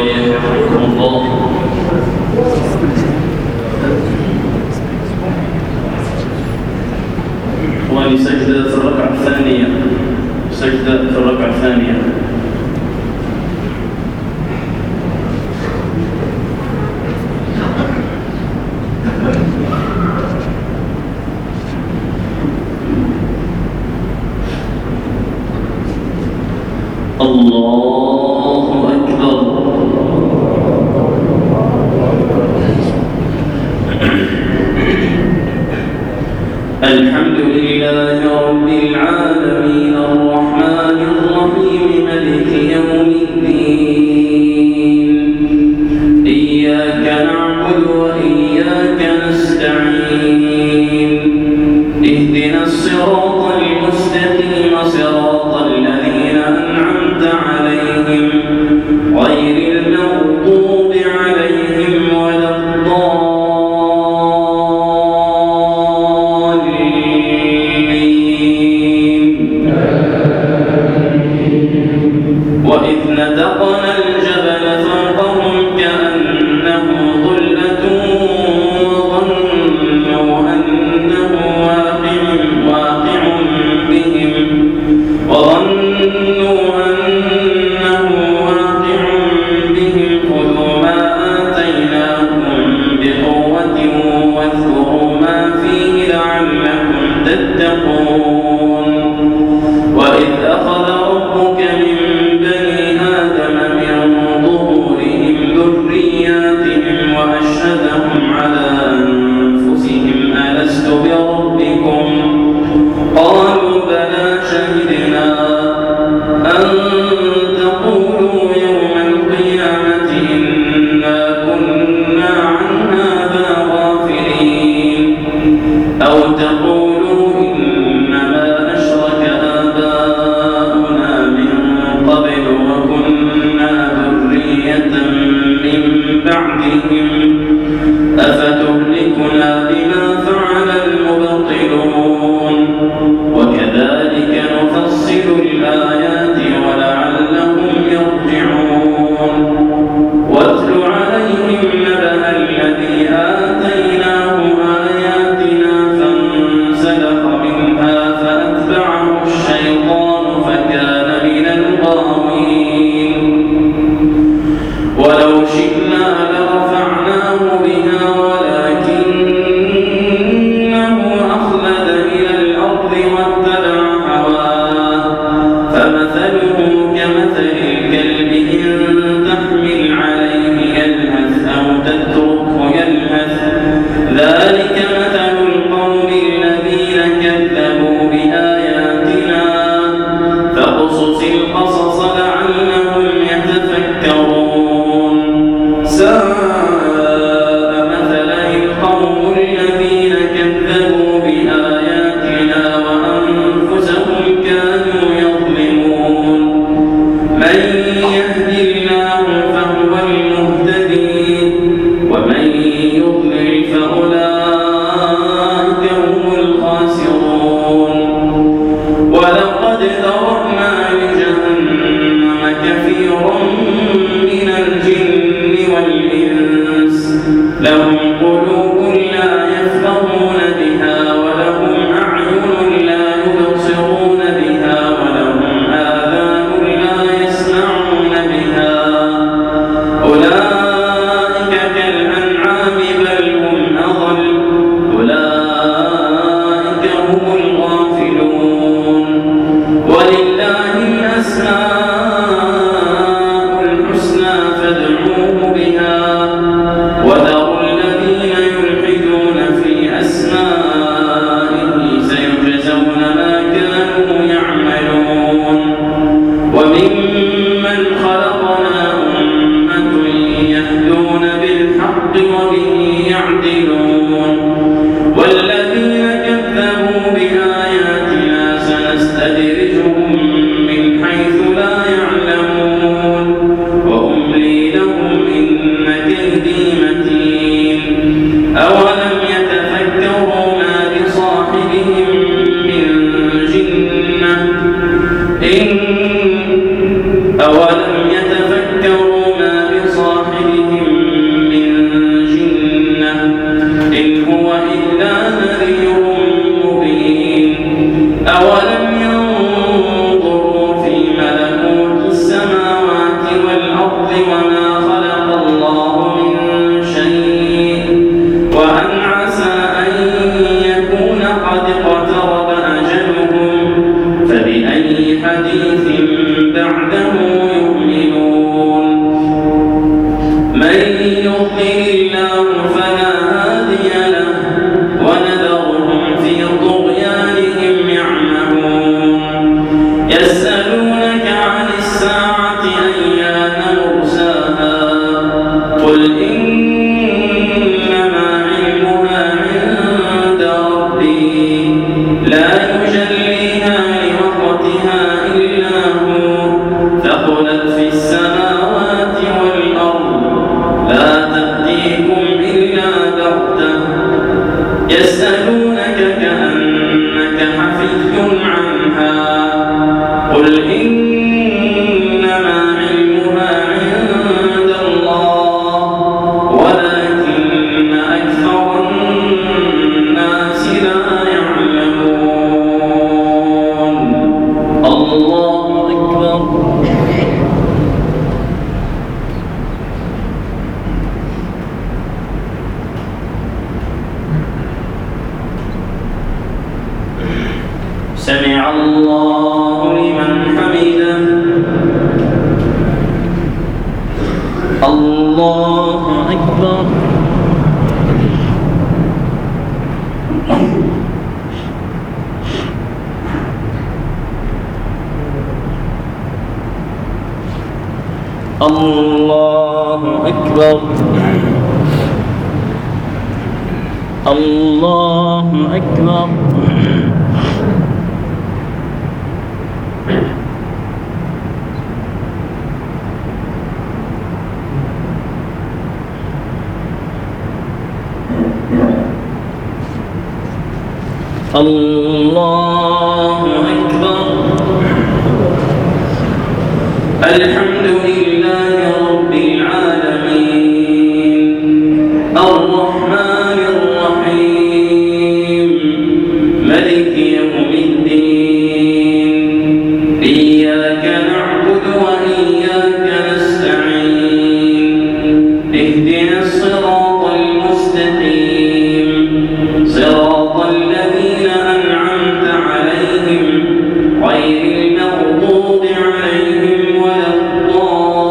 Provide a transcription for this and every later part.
يحفظكم الله. إخواني، سجدة في الركعة الثانية، سجدة في الركعة الثانية. الله أكبر. الحمد لله رب العالمين الرحمن الرحيم مالك يوم الدين إياك نعبد وإياك نستعين اهدنا الصراط المستقيم صراط الذين أنعمت عليهم غير المغضوب عليهم ولا وإذ نتقنا الجبل فوقهم كأنه ظلة وظنوا أنه واقع بهم خذوا ما آتيناكم بقوة واذكروا ما فيه لعلكم تتقون. وإذ أخذ ربك من بني آدم من ظهورهم ذرياتهم وأشهدهم على أنفسهم ألست بربكم قالوا بلى شهدنا أن تقولوا يوم القيامة إنا كنا عن هذا غافلين أو تقولوا إنما أشرك آباؤنا من قبل وكنا ذرية من بعدهم أفتهلكنا بما فعل المبطلون وكذلك نفصل الآيات ولعلهم يرجعون. واتل عليهم نبأ الذي آتيناه آياتنا فانسلخ منها فأتبعه الشيطان فكان من الغاوين. ولو شئنا لرفعناه بها ولكنه أخلد إلى الأرض واتبع هواه فمثله كمثل الكلب إن تحمل عليه يلهث أو تتركه يلهث ذلك مثل القوم الذين كذبوا بآياتنا فاقصص القصص لعلهم يتفكرون. ساء مثلا القوم الذين كذبوا بآياتنا وأنفسهم كانوا يظلمون. من يهد الله فهو المهتدي ومن يضلل فأولئك هم الخاسرون. ولقد ذرأنا لجهنم كثيرا من الجن والإنس لهم قلوب لا يفقهون بها ولهم أعين لا يبصرون بها ولهم آذان لا يسمعون بها أولئك كالأنعام بل هم أضل أولئك هم الغافلون. ولله الأسماء الحسنى فادعوه بها وذروا الذين يلحدون في أسمائه سيجزون ما كانوا يعملون. وممن خلقنا أمة يهدون بالحق وبه يعدلون. والذين كذبوا بآياتنا سنستدرجهم من حيث لا يعلمون وأملي لهم إن كيدي متين. أولم يتفكروا ما بصاحبهم من جنة أولم يتفكروا ما بصاحبهم قل إنما علمها عند ربي لا يجليها لوقتها إلا هو ثقلت في السماوات والأرض لا تأتيكم إلا بغتة يسألونك كأنك حفي عنها قل إنما علمها عند الله ولكن أكثر الناس لا يعلمون الله أكبر سمع الله لمن حمده الله أكبر الله أكبر الله أكبر الله أكبر الحمد لله رب العالمين الرحمن الرحيم ملك يوم الدين إياك نعبد وإياك نستعين اهدنا الصراط المستقيم صراط الذين أنعمت عليهم غير المغضوب عليهم ولا الضالين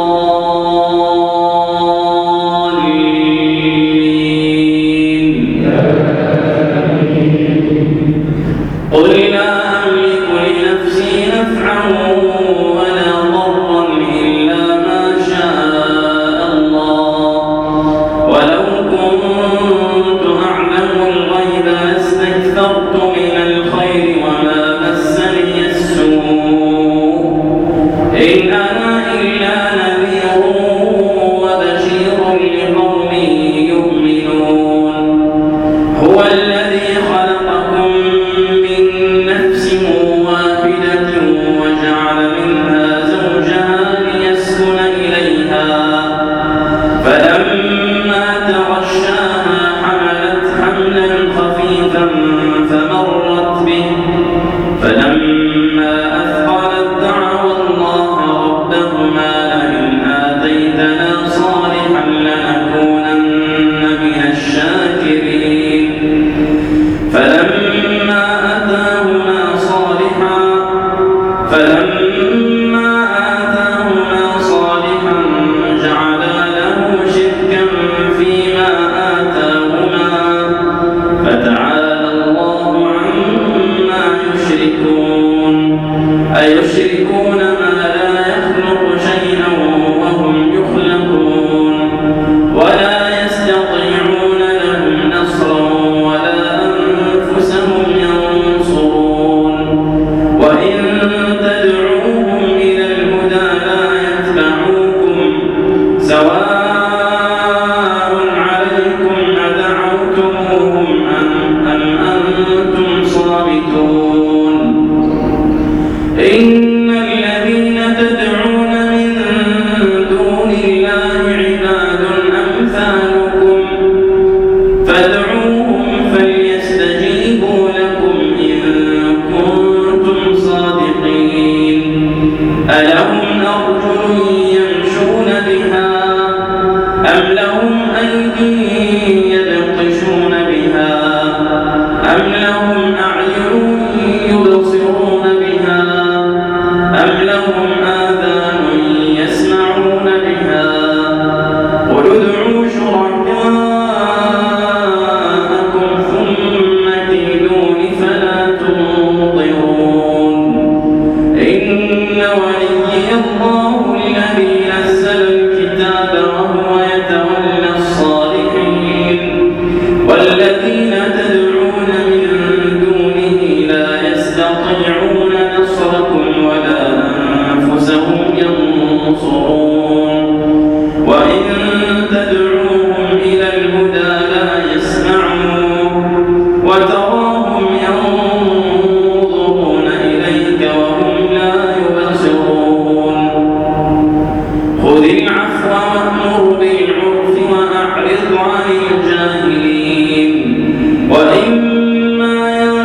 وإن تدعوهم إلى الهدى لا يسمعون وتراهم ينظرون إليك وهم لا يبصرون خذ العفو وأمر بالعرف وأعرض عن الجاهلين وإما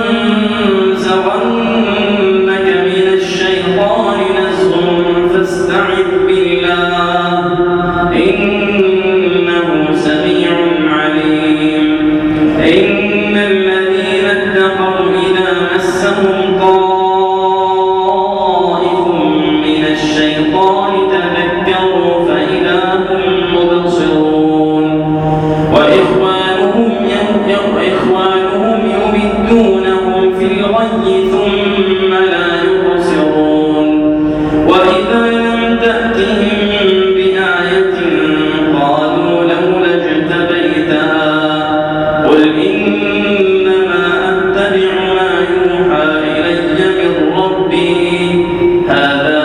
ينزغنك من الشيطان نزغ فاستعذ بالله إنه سميع عليم إن الذين اتقوا إذا مسهم طائف من الشيطان تذكروا فإذا هم مبصرون وإخوانهم يمدونهم في الغي ثم لا يبصرون وإذا لم تأتهم بآية قالوا لولا اجتبيتها قل إنما أتبع ما يوحى إلي من ربي هذا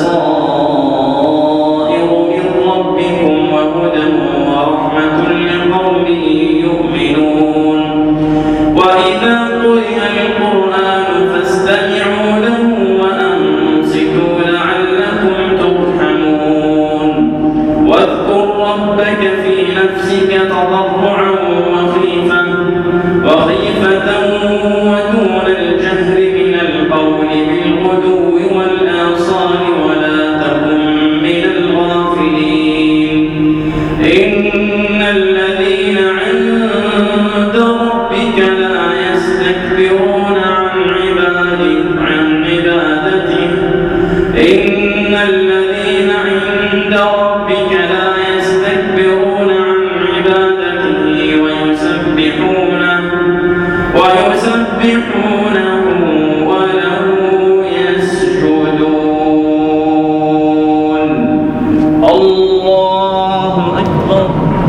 بصائر من ربكم وهدى ورحمة لقوم يؤمنون وإذا قرئ القرآن فاستمعوا له وأنصتوا لعلكم ترحمون واذكر ربك في نفسك تضرعا وخيفة ودون الجهر من القول بالغدو والآصال ولا تكن من الغافلين إن الذين عند ربك لا يستكبرون عن عبادته إن الذين عند ربك لا يستكبرون عن عبادته ويسبحونه وله يسجدون الله أكبر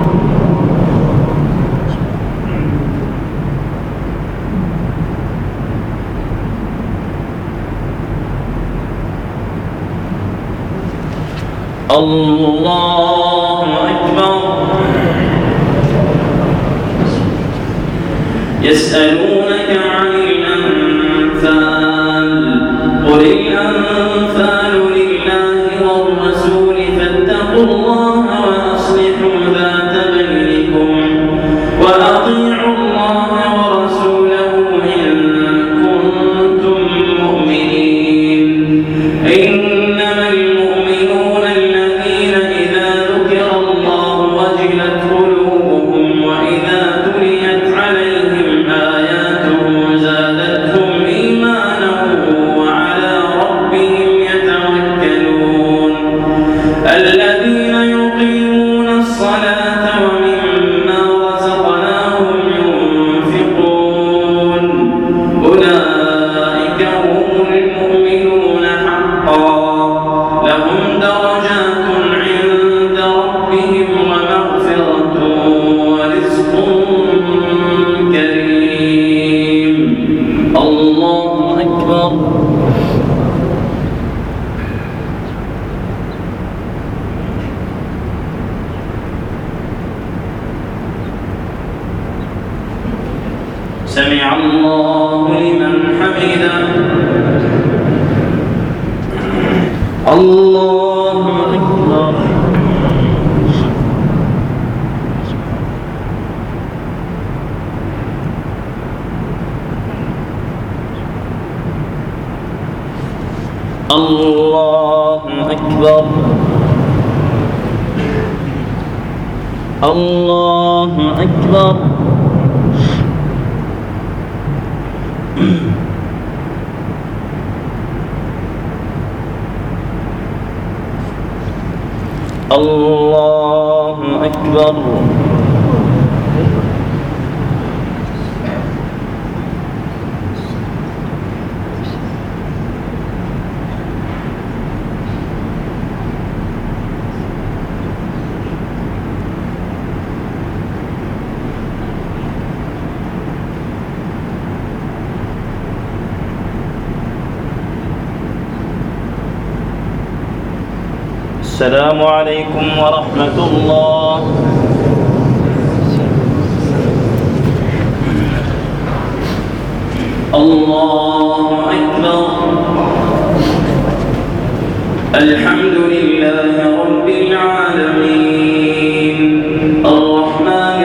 الله أكبر يسألونك عن الأنفال قل الأنفال لله والرسول فاتقوا الله وأصلحوا ذات بينكم وأطيعوا الله ورسوله إن كنتم مؤمنين إنما المؤمنون الذين إذا ذكر الله وجلت قلوبهم وإذا تليت عليهم آياته زادتهم إيمانا وعلى ربهم يتوكلون الذين يقيمون الصلاة ومما رزقناهم ينفقون أولئك هم المؤمنون حقا لهم درجات عند ربهم ومغفرة ورزق كريم الله أكبر سمع الله لمن حمده الله أكبر الله أكبر الله أكبر الله أكبر السلام عليكم ورحمة الله. الله أكبر. الحمد لله رب العالمين الرحمن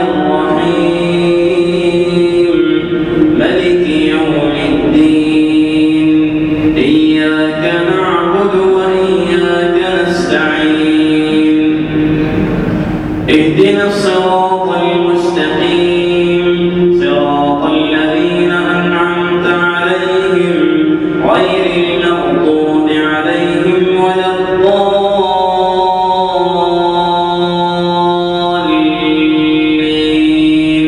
الرحيم ملك يوم الدين إياك نعبد وإياك نستعين اهدنا الصراط المستقيم صراط الذين أنعمت عليهم غير المغضوب عليهم ولا الضالين.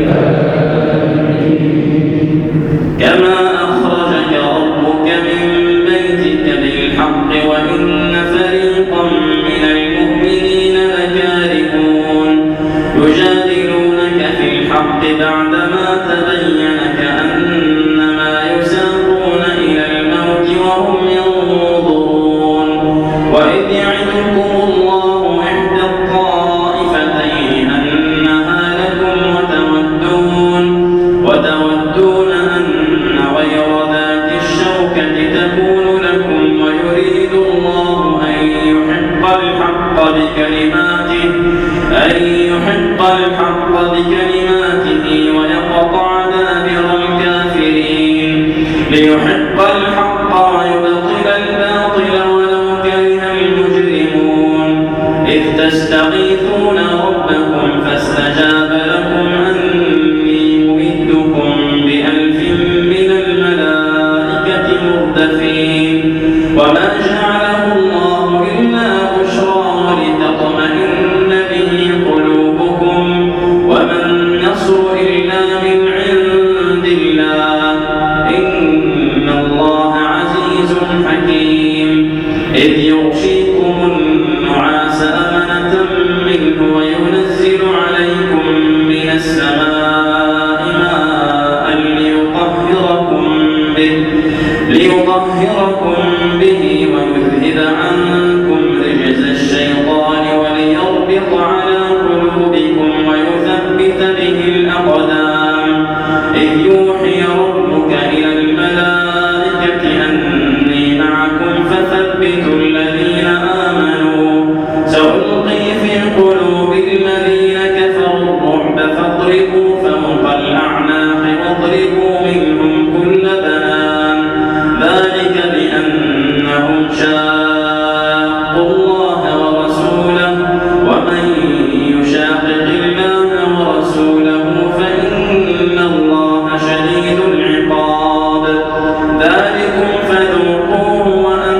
كما أخرجك ربك من بيتك بالحق وإن فريقا من المؤمنين لكارهون يجادلونك في الحق بعدما تبين كأنما يساقون إلى الموت وهم ينظرون. وإذ يعدكم الله إحدى الطائفتين أنها لكم وتودون أن غير ذات الشوكة تكون لكم ويريد الله أن يحق الحق بكلماته ويقطع دابر الكافرين ليحق الحق ويبطل الباطل ولو كره المجرمون. إذ تستغيثون ربكم فاستجاب لكم أني ممدكم ب1000 من الملائكة مردفين. وما جعله الله إلا بشرى ولتطمئن به قلوبكم وما النصر إلا من عند الله إن الله عزيز حكيم. إذ يغشيكم النعاس أمنة منه وينزل عليكم من السماء ماء ليطهركم به ويذهب عنكم رجز الشيطان وليربط على قلوبكم ويثبت به الأقدام. إذ يوحي ربك إلى الملائكة أني معكم فثبتوا الذين آمنوا سألقي في قلوب الذين كفروا الرعب فاضربوا فوق الأعناق واضربوا منهم كل بنان ذلك بأنهم شاقوا الله ورسوله ومن يشاقق الله ورسوله فإن الله شديد العقاب. ذلكم فذوقوه وأن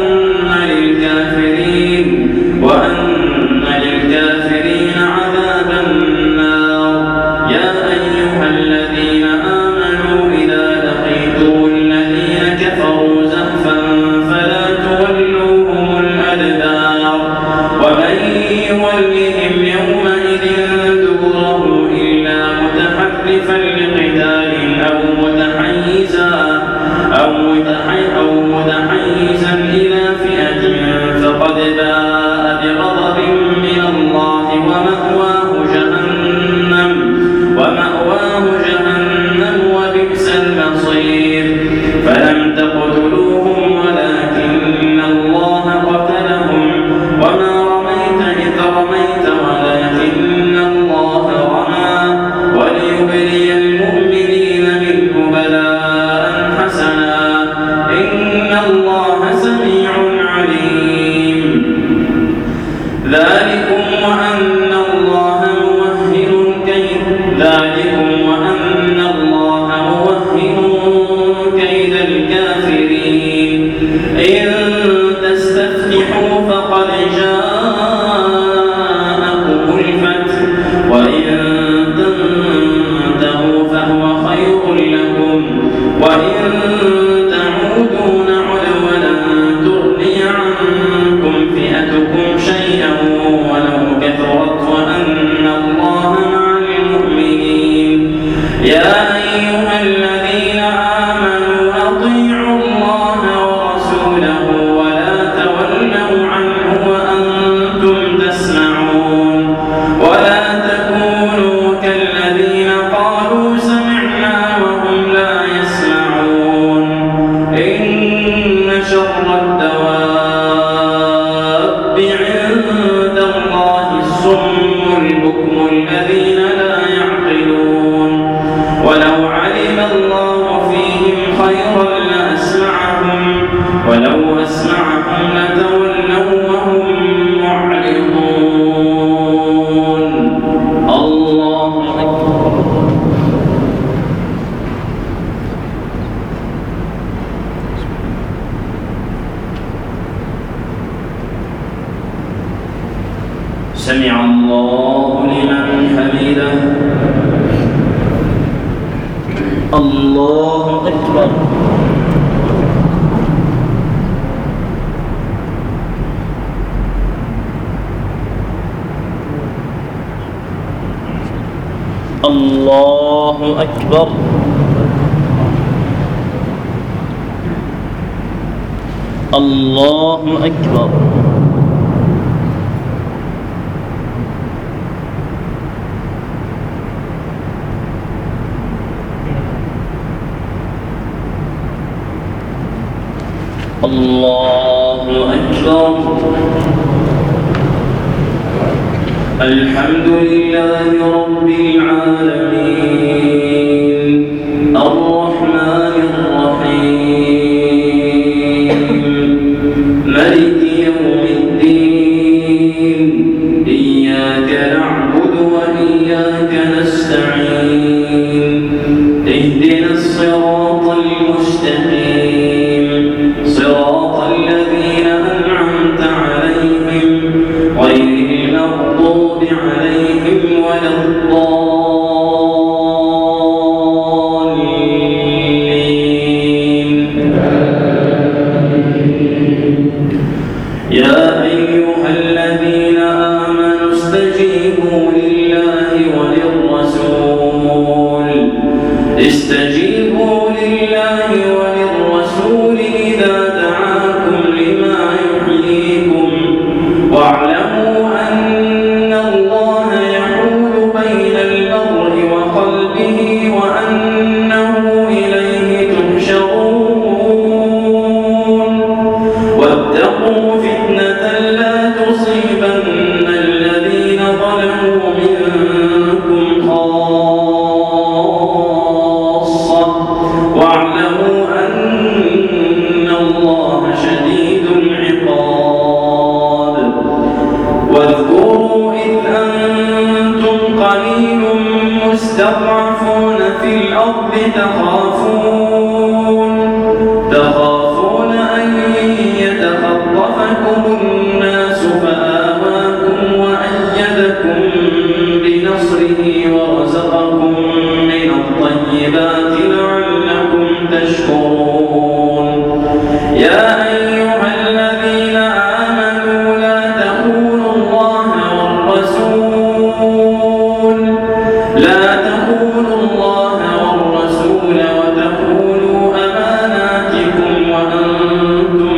للكافرين عذاب النار. يا أيها الذين آمنوا إذا لقيتم الذين كفروا زحفا فلا تولوهم الأدبار. ومن يولهم يومئذ دبره إلا متحرفا لقتال أو متحيزا إلى فئة فقد باء بغضب من الله ومأواه جهنم وبئس المصير. فلم تقتلوهم ولكن الله قتلهم وما رميت إذ رميت ولكن الله رمى وليبلي المؤمنين منه بلاء حسنا إن الله سميع عليم. ذلكم وأن الله موهن كيد الكافرين. إن تستفتحوا فقد جاءكم الفتح وإن تنتهوا فهو خير لكم وإن تعودوا نعد ولن تغني عنكم فئتكم شيئا ولو كثرت وأن الله مع المؤمنين. يا أيها الذين آمنوا أطيعوا الله ورسوله ولا تولوا عنه وأنتم ولو علم الله فيهم خيرا لأسمعهم ولو أسمعهم لتولوا وهم معرضون. الله أكبر. سمع الله لمن حمده. الله أكبر. الله أكبر. الله أكبر. الله أكبر. الحمد لله رب العالمين الرحمن الرحيم مالك يوم الدين إياك نعبد وإياك نستعين اهدنا الصراط المستقيم صراط الذين أنعمت عليهم غير المغضوب عليهم ولا الضالين. يا أيها الذين آمنوا استجيبوا لله وللرسول استجيبوا لله وللرسول إذا دعاكم لما يحييكم واعلموا أن الله يحول بين المرء وقلبه وأنه إليه تحشرون. واتقوا فتنة لا تصيبن الذين ظلموا منكم خاصة واعلموا أن الله شديد العقاب. واذكروا إذ أنتم قليل مستضعفون في الأرض تخافون أن يتخطفكم الناس فآواكم وأيدكم بنصره ورزقكم من الطيبات لعلكم تشكرون. يا أيها الذين آمنوا لا تخونوا الله والرسول وتخونوا أماناتكم وأنتم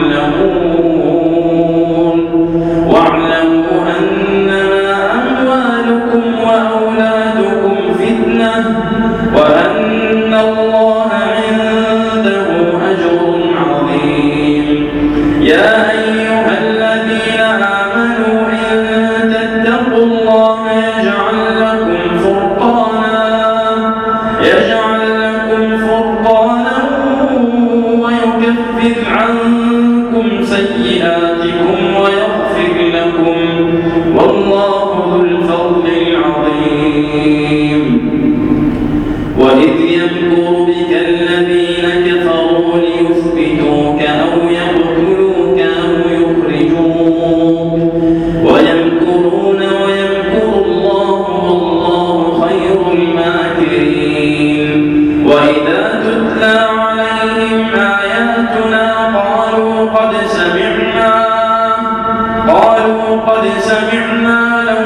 تعلمون. واعلموا أنما أموالكم وأولادكم فتنة وأن الله عنده أجر عظيم. يا أيها الذين آمنوا إن تتقوا الله يجعل لكم فرقانا ويكفر عنكم سيئاتكم ويغفر لكم والله ذو الفضل العظيم. وإذ يمكر بك الذين كفروا ليثبتوك أو يقتلوك أو يخرجوك ويمكرون ويمكر الله والله خير الماكرين. وإذا تتلى عليهم آياتنا قالوا قد سمعنا لو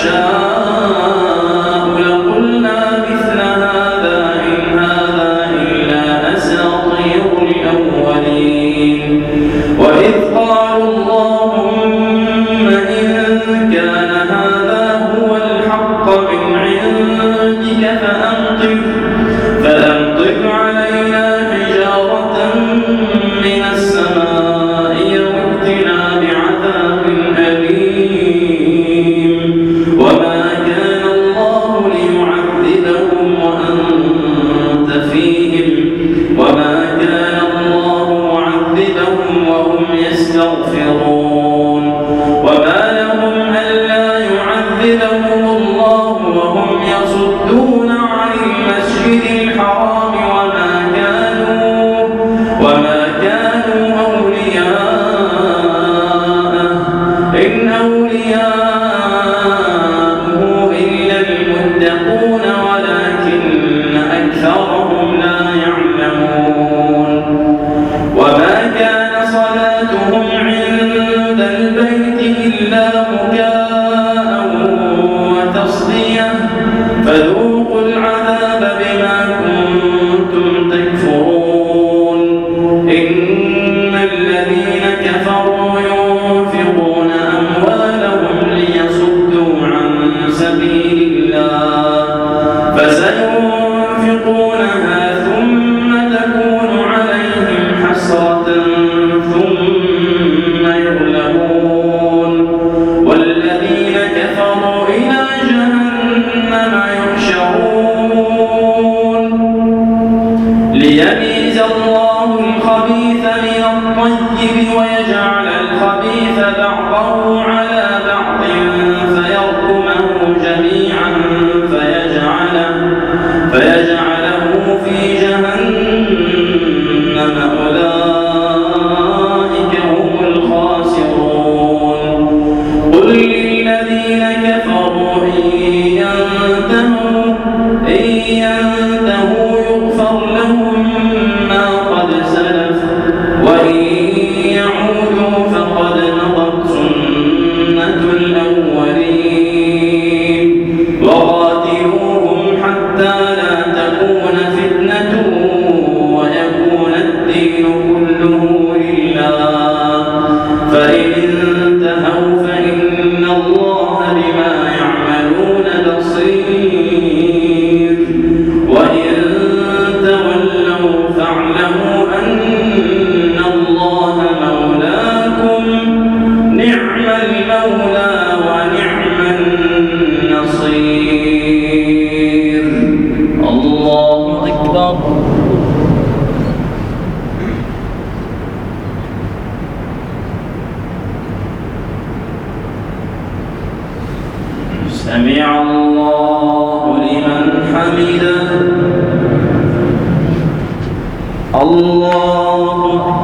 نشاء لقلنا مثل هذا إن هذا إلا أساطير الأولين. وإذ قالوا اللهم إن كان هذا هو الحق من عندك فأمطر علينا حجارة من السماء وائتنا بعذاب أليم. وما كان الله ليعذبهم وأنتم فذوقوا العذاب بما كنتم تكفرون إن الذين كفروا ينفقون أموالهم ليصدوا عن سبيل الله فسينفقونها ثم تكون عليهم حسرة ثم يغلبون والذين كفروا إلى جهنم يحشرون ليميز الله الخبيث من الطيب ويجعل الخبيث بعضه على بعض فيركمه جميعا فيجعله في جهنم أولئك هم الخاسرون قل للذين كفروا إن ينتهوا يغفر لهم ما قد سلف وإن يعودوا فقد مضت سنة الأولين وقاتلوهم حتى لا تكون فتنة ويكون الدين كله لله فإن انتهوا فإن الله بما يعملون بصير وإن تولوا فاعلموا أن الله مولاكم نعم المولى ونعم النصير الله أكبر سمع الله لمن حمده الله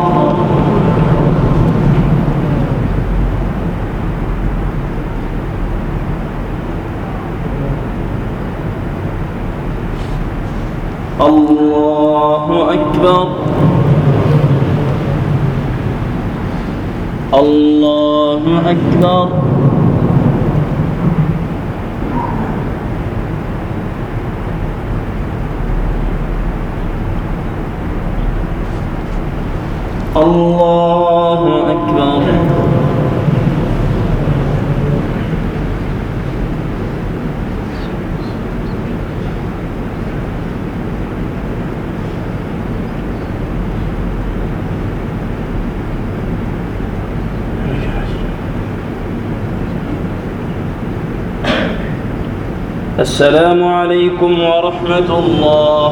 الله أكبر الله أكبر الله أكبر السلام عليكم ورحمة الله.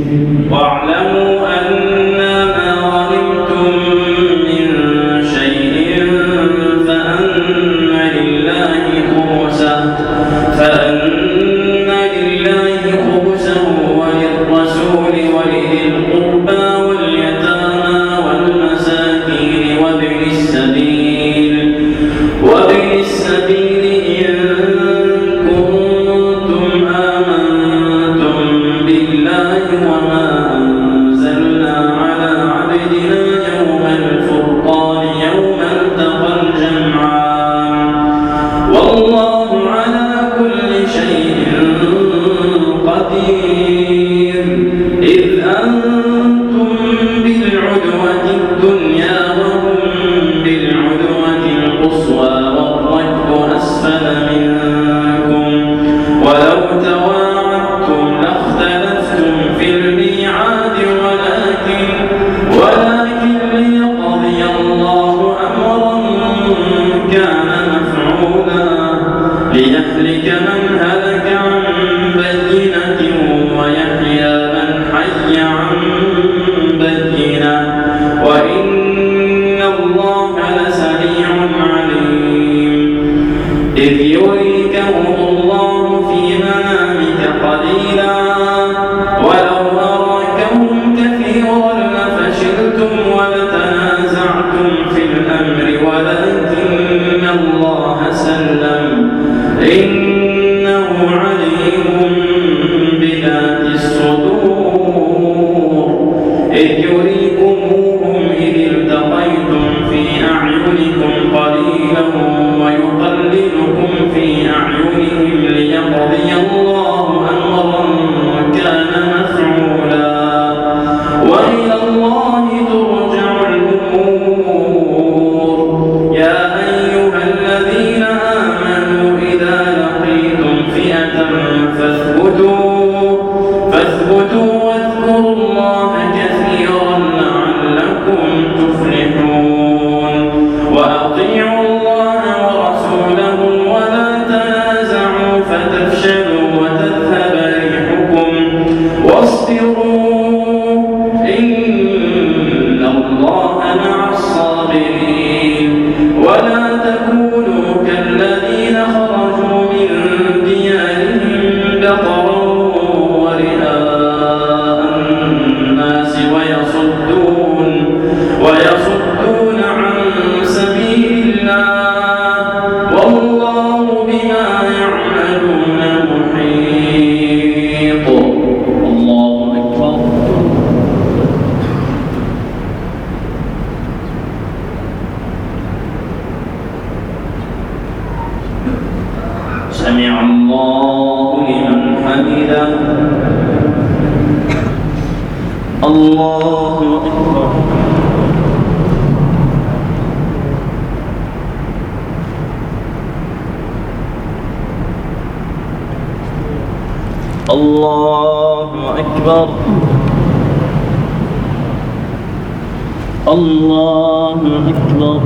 واعلموا أنما غنمتم من شيء فأن لله خمسه وللرسول ولذي القربى واليتامى والمساكين وابن السبيل إن كنتم آمنتم بالله وما أنزلنا على عبدنا يوم الفرقان يوم التقى الجمعان والله على كل شيء قدير. إذ أنتم بالعدوة الدنيا وهم بالعدوة القصوى والركب أسفل منكم ولو تواعدتم لاختلفتم في الميعاد ولكن ليقضي الله أمرا كان مفعولا ليهلك من هلك عن بينة ويحيى من حي عن بينة وإن الله لسميع عليم. إذ يريكهم الله في منامك قليلا ولو أراكهم كثيرا لفشلتم ولتنازعتم في الأمر ولكن الله سلم إنه عليم بذات الصدور. إذ يريكموهم إذ التقيتم في أعينكم قليلا ويقللكم في أعينهم ليقضي الله أمرا كان مفعولا وإلى الله ترجع الأمور. يا أيها الذين آمنوا إذا لقيتم فئة فاثبتوا واذكروا الله كثيرا لعلكم تفلحون. وأطيعوا الله ورسوله ولا تنازعوا فتفشلوا وتذهب ريحكم واصبروا إن الله مع الصابرين. ولا تكونوا كالذين خرجوا من ديارهم بطرا ورئاء الناس ويصدون عن سبيل الله والله بما يعملون محيط. الله أكبر. سمع الله لمن حمده. الله أكبر. الله أكبر. الله أكبر.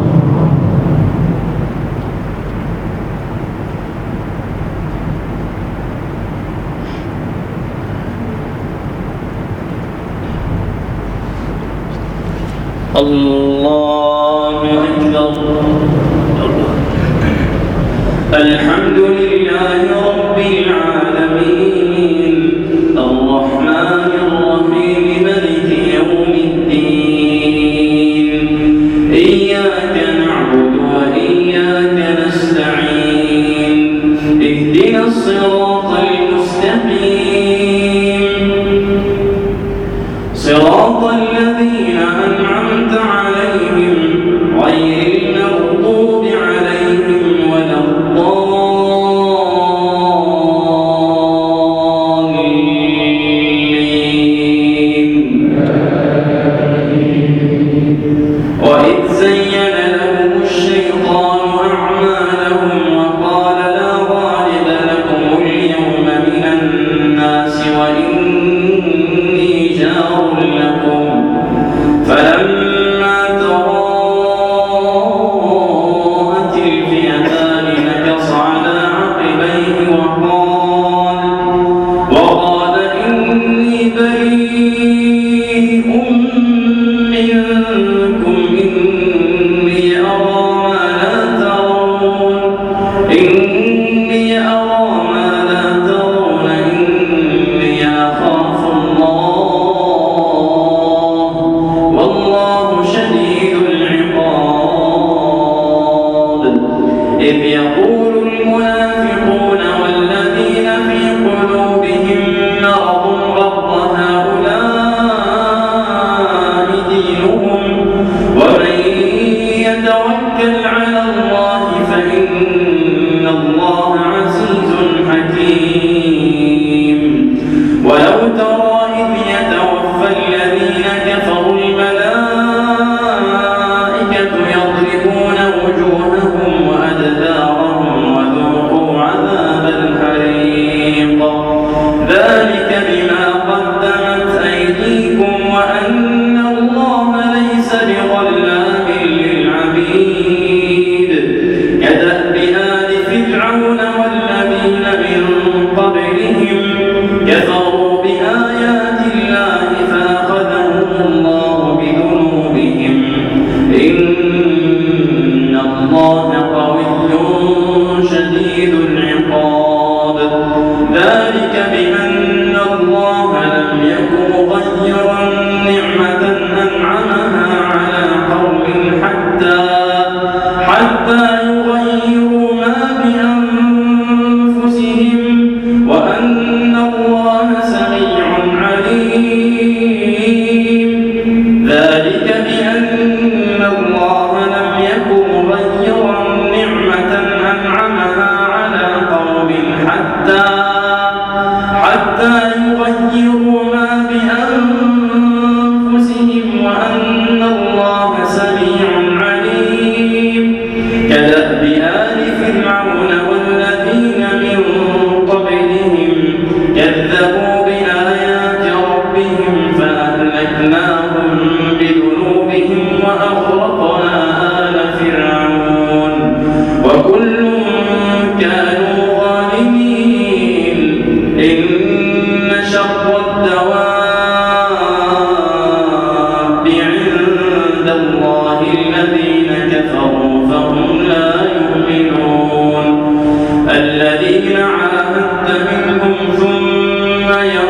الله أكبر. الحمد لله رب العالمين الرحمن الرحيم مالك يوم الدين إياك نعبد وإياك نستعين اهدنا الصراط المستقيم صراط الذين أنعمت عليهم غير المغضوب عليهم ولا الضالين. وإذ زين لهم الشيطان أعمالهم وقال لا غالب لكم اليوم من الناس وإني جار لكم فلما تراءت الفئتان نكص على عقبيه وقال إني بريء منكم إني أرى ما لا ترون إني أخاف الله والله شديد العقاب إذ يقول المنافقون والذين في قلوبهم مرض غر هؤلاء دينهم ومن يتوكل على الله فإن الله عزيز حكيم ولو ترى إذ يتوفى الذين كفروا الملائكة يضربون وجوههم وأدبارهم وذوقوا عذاب الحريق ذلك بما قدمت أيديكم وأن الله ليس بظلام للعبيد كدأب آل فرعون والذين من قبلهم كفروا بآيات الله فأخذهم الله بذنوبهم إن الله قوي شديد العقاب ذلك بأن الله لم يكن مغيرا نعمة أنعمها على قوم حتى يغيروا ما بأنفسهم وأن الله سميع عليم ذلك بأن الله لم يكن مغيرا نعمة أنعمها على قوم حتى يغيروا ما بأنفسهم وأن الله سميع عليم كدأب آل فرعون والذين من قبلهم كذبوا بآيات ربهم فأهلكناهم بذنوبهم وأغرقنا آل فرعون وكل كانوا ظالمين إن شر الدواب عند الله الذين كفروا فهم لا يؤمنون الذين عاهدت منهم ثم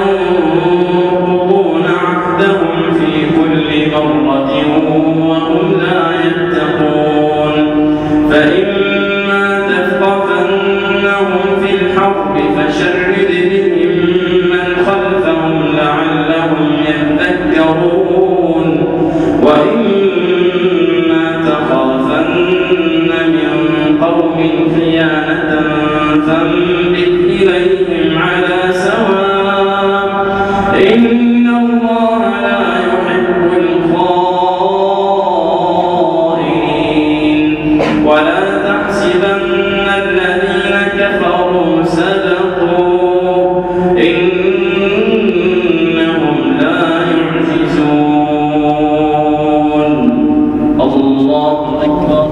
ينقضون عهدهم في كل مرة وهم لا يتقون فإما تثقفنهم في الحرب فشرد بهم من خلفهم لعلهم يذكرون وإما تخافن من قوم خيانة فانبذ إليهم على سواء إن الله لا يحب الخائنين ولا تحسبن الذين كفروا سبقوا إنهم لا يعجزون الله أكبر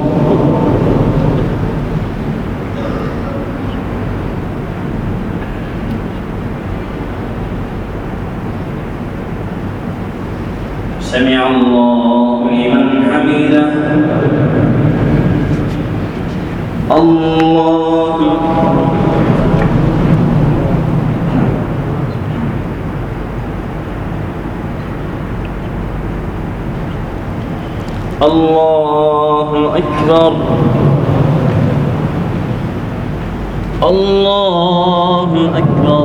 سمع الله لمن حمده الله الله أكبر الله أكبر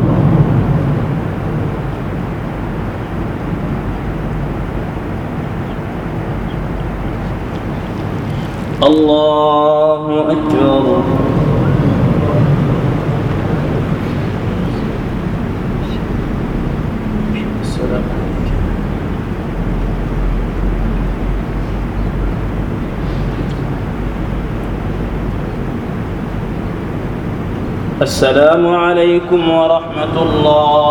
الله أكبر السلام عليكم ورحمة الله.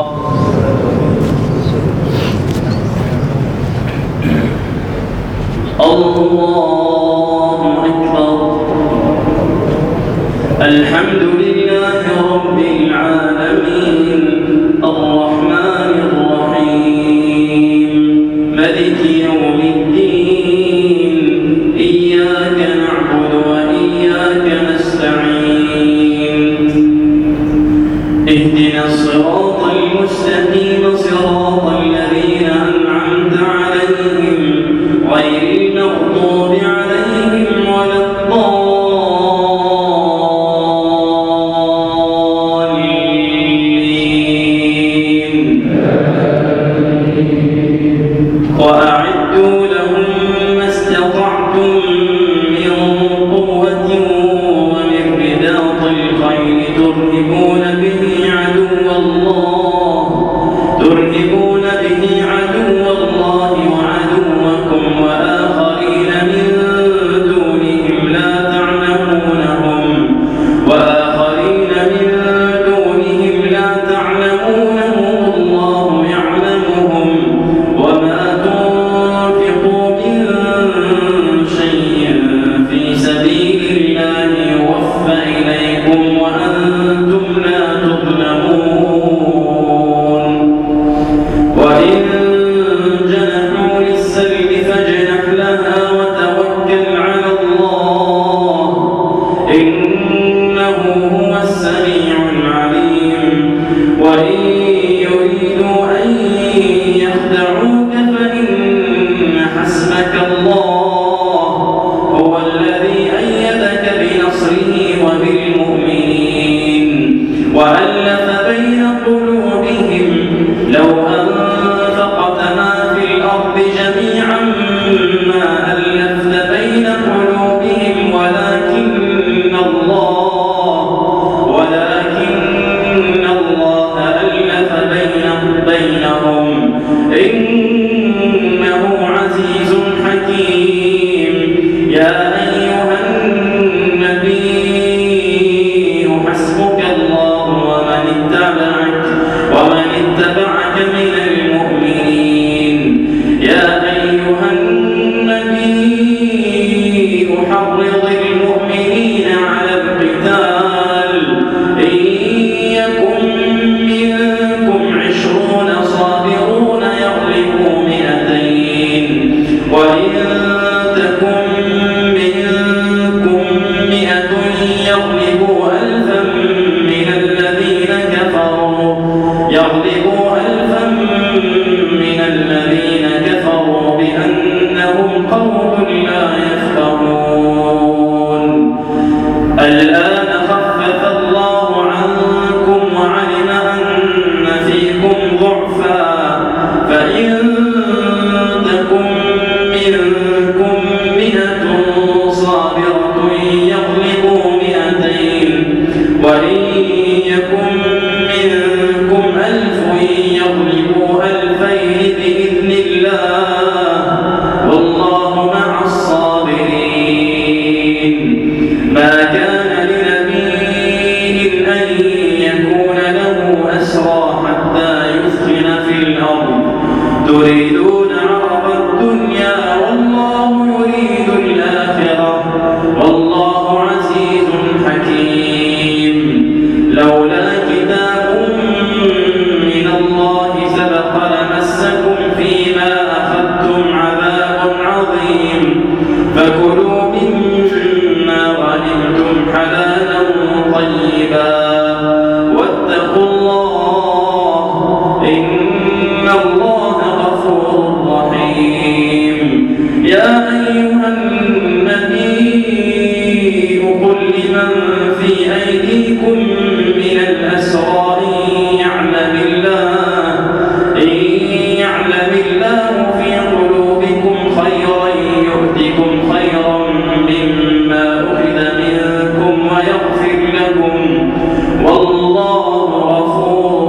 الله أكبر. الحمد لله رب العالمين الرحمن الرحيم مالك يوم الدين إياك نعبد وإياك نستعين اهدنا الصراط المستقيم صراط الذين أنعمت عليهم غير المغضوب عليهم ولا الضالين وأعدوا لهم ما استطعتم من قوة ومن رباط الخيل ترهبون به عدو الله وعدوكم وآخرين من دونهم لا تعلمونهم الله يعلمهم وما تنفقوا من شيء في سبيل الله يوفى إليكم وأنتم لا تظلمون وإن جنحوا للسلم فاجنح لها وتوكل على الله إنه هو السميع العليم وإن يريدوا أن يخدعوك فإن حسبك الله هو الذي أيدك بنصره وبالمؤمنين وألف بين قلوبهم لو أنفقت ما في الأرض جميعا ما ألفت بين قلوبهم ولكن الله ألف بينهم إنه عزيز حكيم يا أيها النبي حسبك الله ومن اتبعك من المؤمنين يا أيها النبي حرض المؤمنين على القتال إن يكن منكم 20 صابرون يغلبوا 200 وإن تكن منكم 100 يغلبوا 1000 من الذين كفروا بأنهم قوم لا يفقهون الآن خفف الله عنكم وعلم أن فيكم ضعفا فإن تكن منكم 100 صابرة يغلبوا 200 وإن يكن منكم 1000 يغلبوا 2000 بإذن الله والله مع الصابرين ما كان لنبي أن يكون له أسرى حتى يثخن في الأرض تريدون عرض الدنيا والله يريد الآخرة والله عزيز حكيم لولا كتاب من الله سبق لمسكم فيما أخذتم عذاب عظيم فكلوا مما غنمتم حلالا طيبا واتقوا الله إن الله غفور رحيم يا أيها النبي قل لمن في أيديكم من الأسرى إن يعلم الله في قلوبكم خيرا يؤتكم خيرا مما أخذ منكم ويغفر لكم والله غفور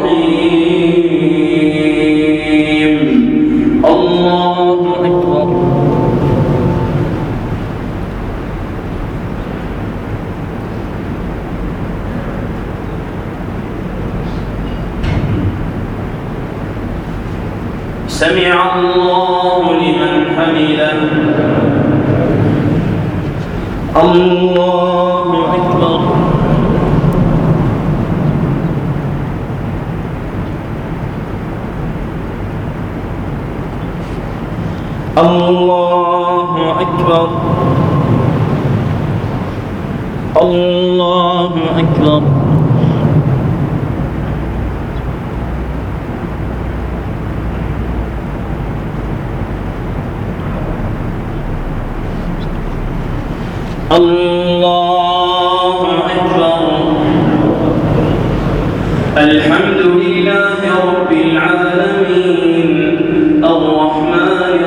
رحيم الله أكبر سمع الله لمن حمده الله أكبر الله أكبر الله أكبر الله أكبر الحمد لله رب العالمين الرحمن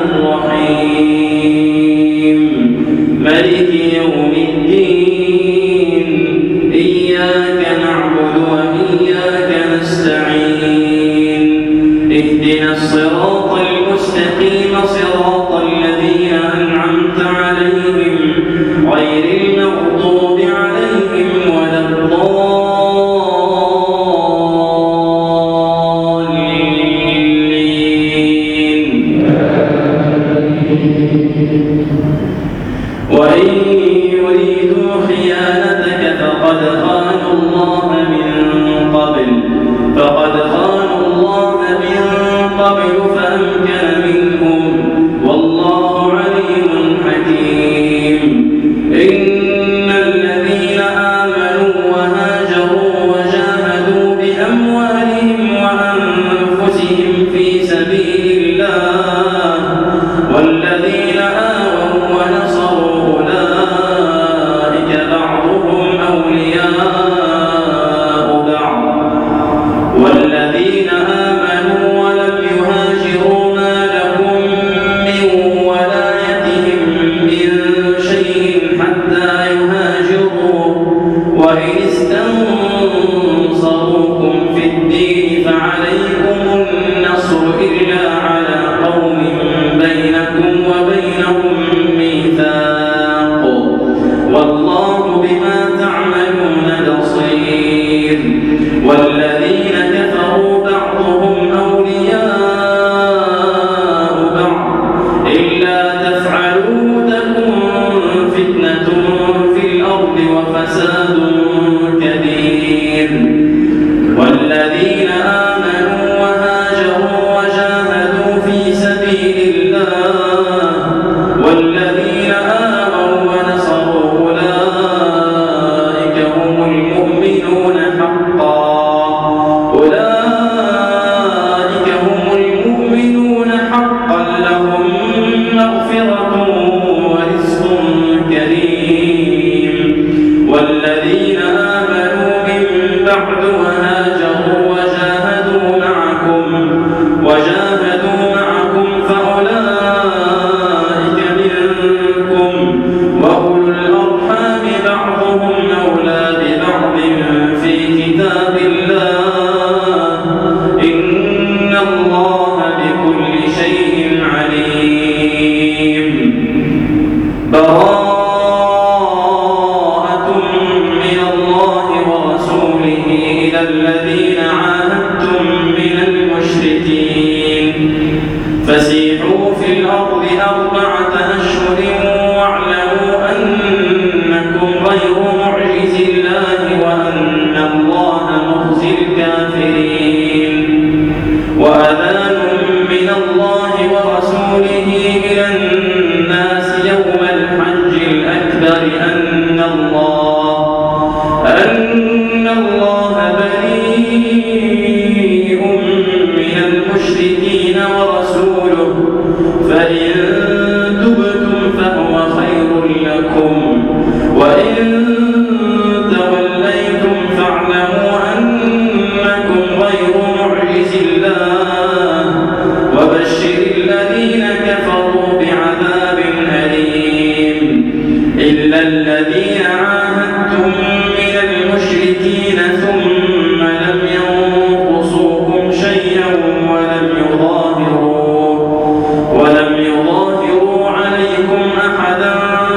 الرحيم مالك يوم الدين إياك نعبد وإياك نستعين اهدنا الصراط المستقيم صراط الذين أنعمت عليهم غير المغضوب عليهم ولا الضالين وإن يريدوا خيانتك فقد خانوا الله من قبل فأمكن منهم والله عليم حكيم إن الذين آمنوا وهاجروا وجاهدوا بأموالهم وأنفسهم في سبيل الله والذين آووا ونصروا أولئك بعضهم أولياء بعض والذين آمنوا ولم يهاجروا ما لكم من ولايتهم من شيء حتى يهاجروا وإن استنصروكم في الدين فعليكم النصر إلا على قوم بينكم وبينهم ميثاق والله بما تعملون بصير والذين كفروا بعضهم أولياء بعض إلا تفعلوا تكن فتنة في الأرض وفساد كبير والذين آمنوا وهاجروا وجاهدوا في سبيل الله والذين آووا ونصروا أولئك هم المؤمنون حقا لهم مغفرة ورزق كريم والذين آمنوا من بعد وهاجروا وجاهدوا معكم فأولئك منكم وأولو الأرحام بعضهم أولى ببعض في كتاب الله إن الله بكل شيء عليم براءة من الله ورسوله إلى الذين عاهدتم من المشركين فسيحوا في الأرض 4 أشهر واعلموا أنكم غير معجز الله وأن الله مخزي الكافرين وأذان من الله ورسوله إلى الناس يوم الحج الأكبر أن الله بريء من المشركين ورسوله فإن تبتم فهو خير لكم وإن توليتم فاعلموا أنكم غير معجز الله وبشر الذين كفروا بعذاب أليم إلا الذين عاهدتم من المشركين ثم لم ينقصوكم شيئا ولم يظاهروا عليكم أحدا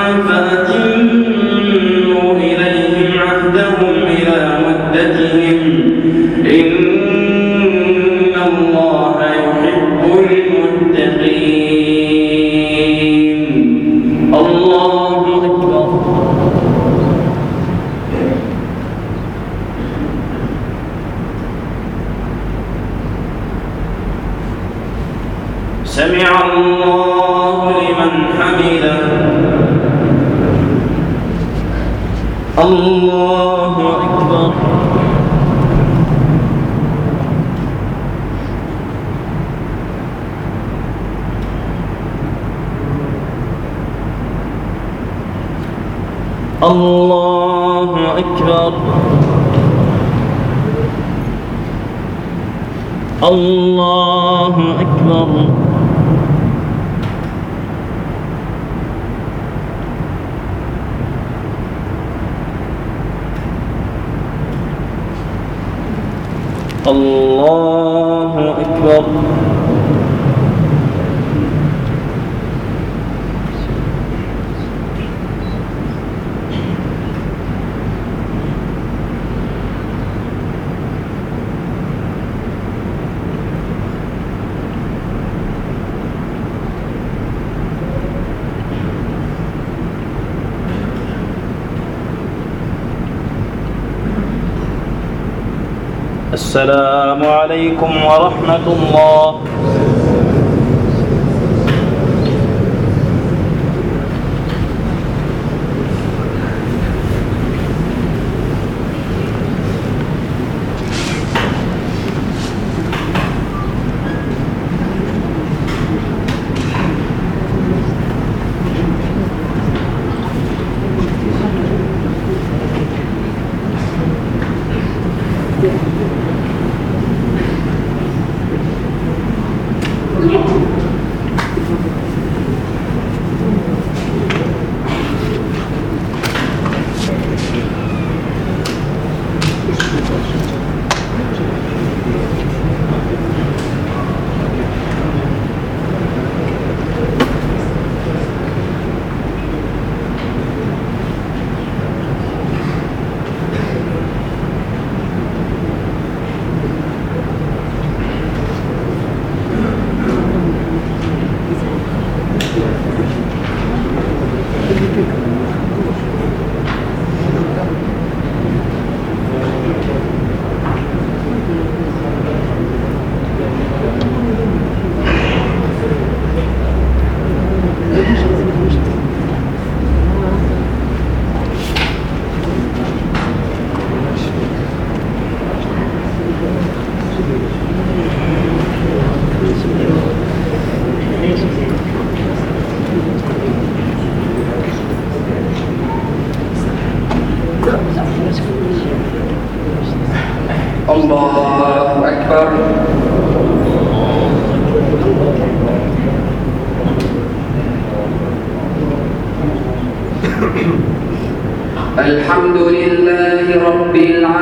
فأتموا إليهم عهدهم إلى مدتهم إن الله يحب المتقين الله أكبر سمع الله حمده. الله أكبر. الله أكبر. الله أكبر. الله أكبر. السلام عليكم ورحمة الله. الله أكبر. الحمد لله رب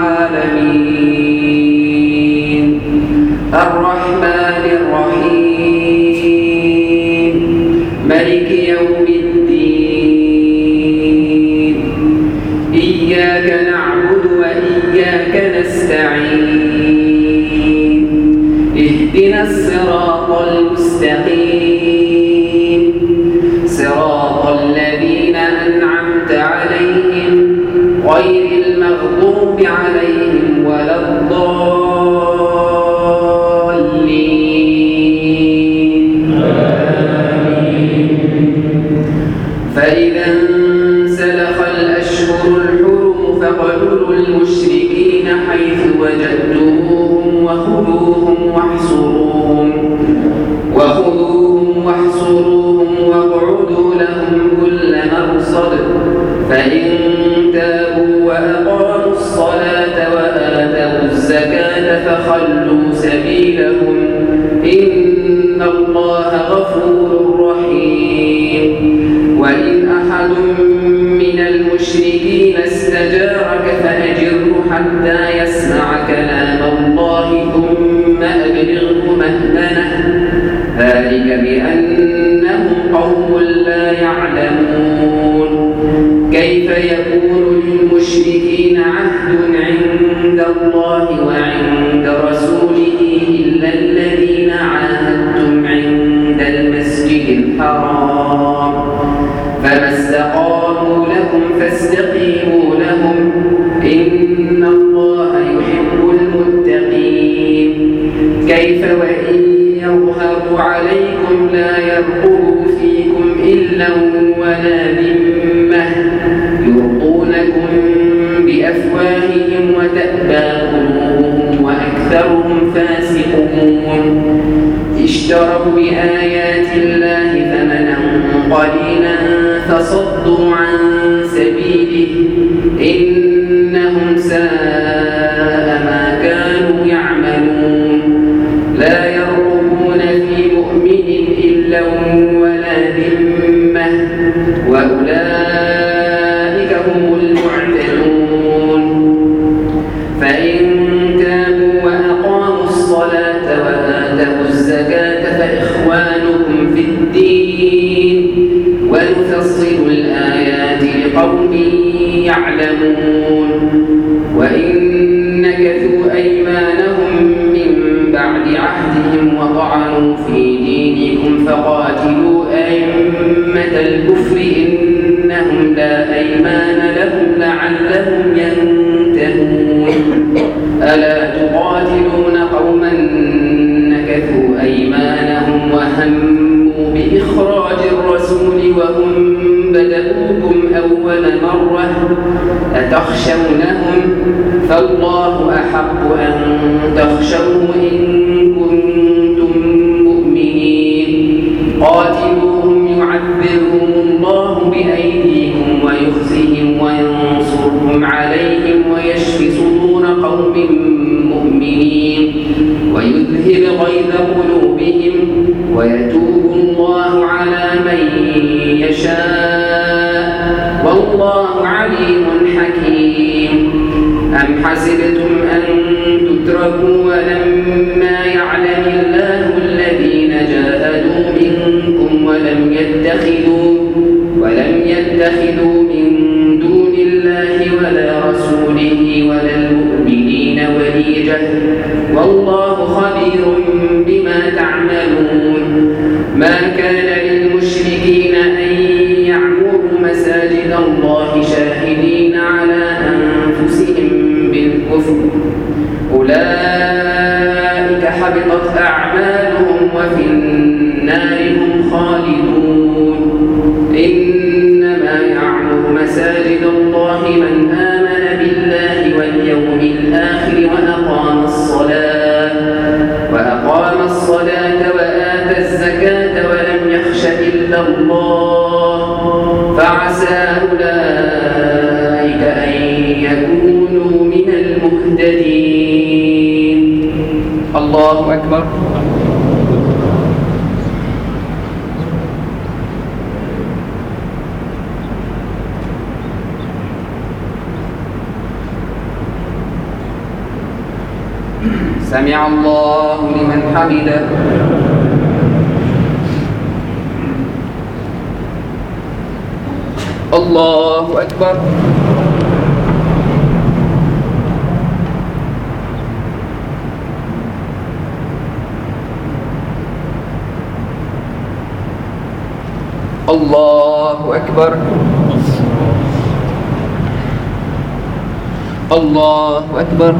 العالمين الرحمن الرحيم مالك يوم الدين إياك نعبد وإياك نستعين اهدنا الصراط المستقيم صراط الذين أنعمت عليهم غير المغضوب عليهم ولا الضالين فإذا انسلخ الأشهر الحرم فاقتلوا المشركين حيث وجدتموهم وخذوهم واحصروهم واقعدوا لهم كل مرصد فإن تابوا وأقاموا الصلاة وآتوا الزكاة فخلوا سبيلهم إن الله غفور رحيم. وإن أحد من المشركين استجارك فأجره حتى يسمع كلام الله ثم أبلغه مأمنه ذلك بأنهم قوم لا يعلمون. كيف يكون للمشركين عهد عند الله وعند رسوله إلا الذين عاهدتم عند المسجد الحرام فما استقاموا لكم فاستقيموا لهم إن الله يحب المتقين. كيف وإن يظهروا عليكم لا يرقبوا فيكم إلا إلا ولا ذمة يرضونكم بأفواههم وتأبى قلوبهم وأكثرهم فاسقون اشتروا بآيات الله ثمنا قليلا فصدوا عن سبيله إنهم ساء ما كانوا يعملون لا يرقبون في مؤمن إلا ولا ذمة وأولئك هم المعتدون فإن تابوا وأقاموا الصلاة وآتوا الزكاة فإخوانكم في الدين ونفصل الآيات لقوم يعلمون وإن نكثوا أيمانهم من بعد عهدهم وطعنوا في دينكم فقاتلوا أئمة الكفر إنهم لا أيمان لهم لعلهم ينتهون ألا تقاتلون قوما نكثوا أيمانهم وهموا بإخراج الرسول وهم بدأوكم أول مرة أتخشونهم فالله أحق أن تخشوه إن كنتم مؤمنين قاتلوهم يعذبهم الله بأيديكم ويخزهم وينصرهم عليهم ويشف صدور قوم مؤمنين ويذهب غيظ قلوبهم ويتوب الله على من يشاء والله عليم حكيم أم حسبتم أن تتركوا ولما يعلم الله الذين جاهدوا منكم ولم يتخذوا من دون الله ولا رسوله ولا المؤمنين وليجة والله خبير بما تعملون ما كان للمشركين أن يعمروا مساجد الله شاهدين على أنفسهم بالكفر أولئك حبطت أعمالهم وفي النار هم خالدون إنما يعمر مساجد الله من آمن بالله واليوم الآخر وأقام الصلاة وآتى الزكاة ولم يخش إلا الله فعسى أولئك أن يكونوا من المهتدين الله أكبر سمع الله لمن حمده الله أكبر الله أكبر الله أكبر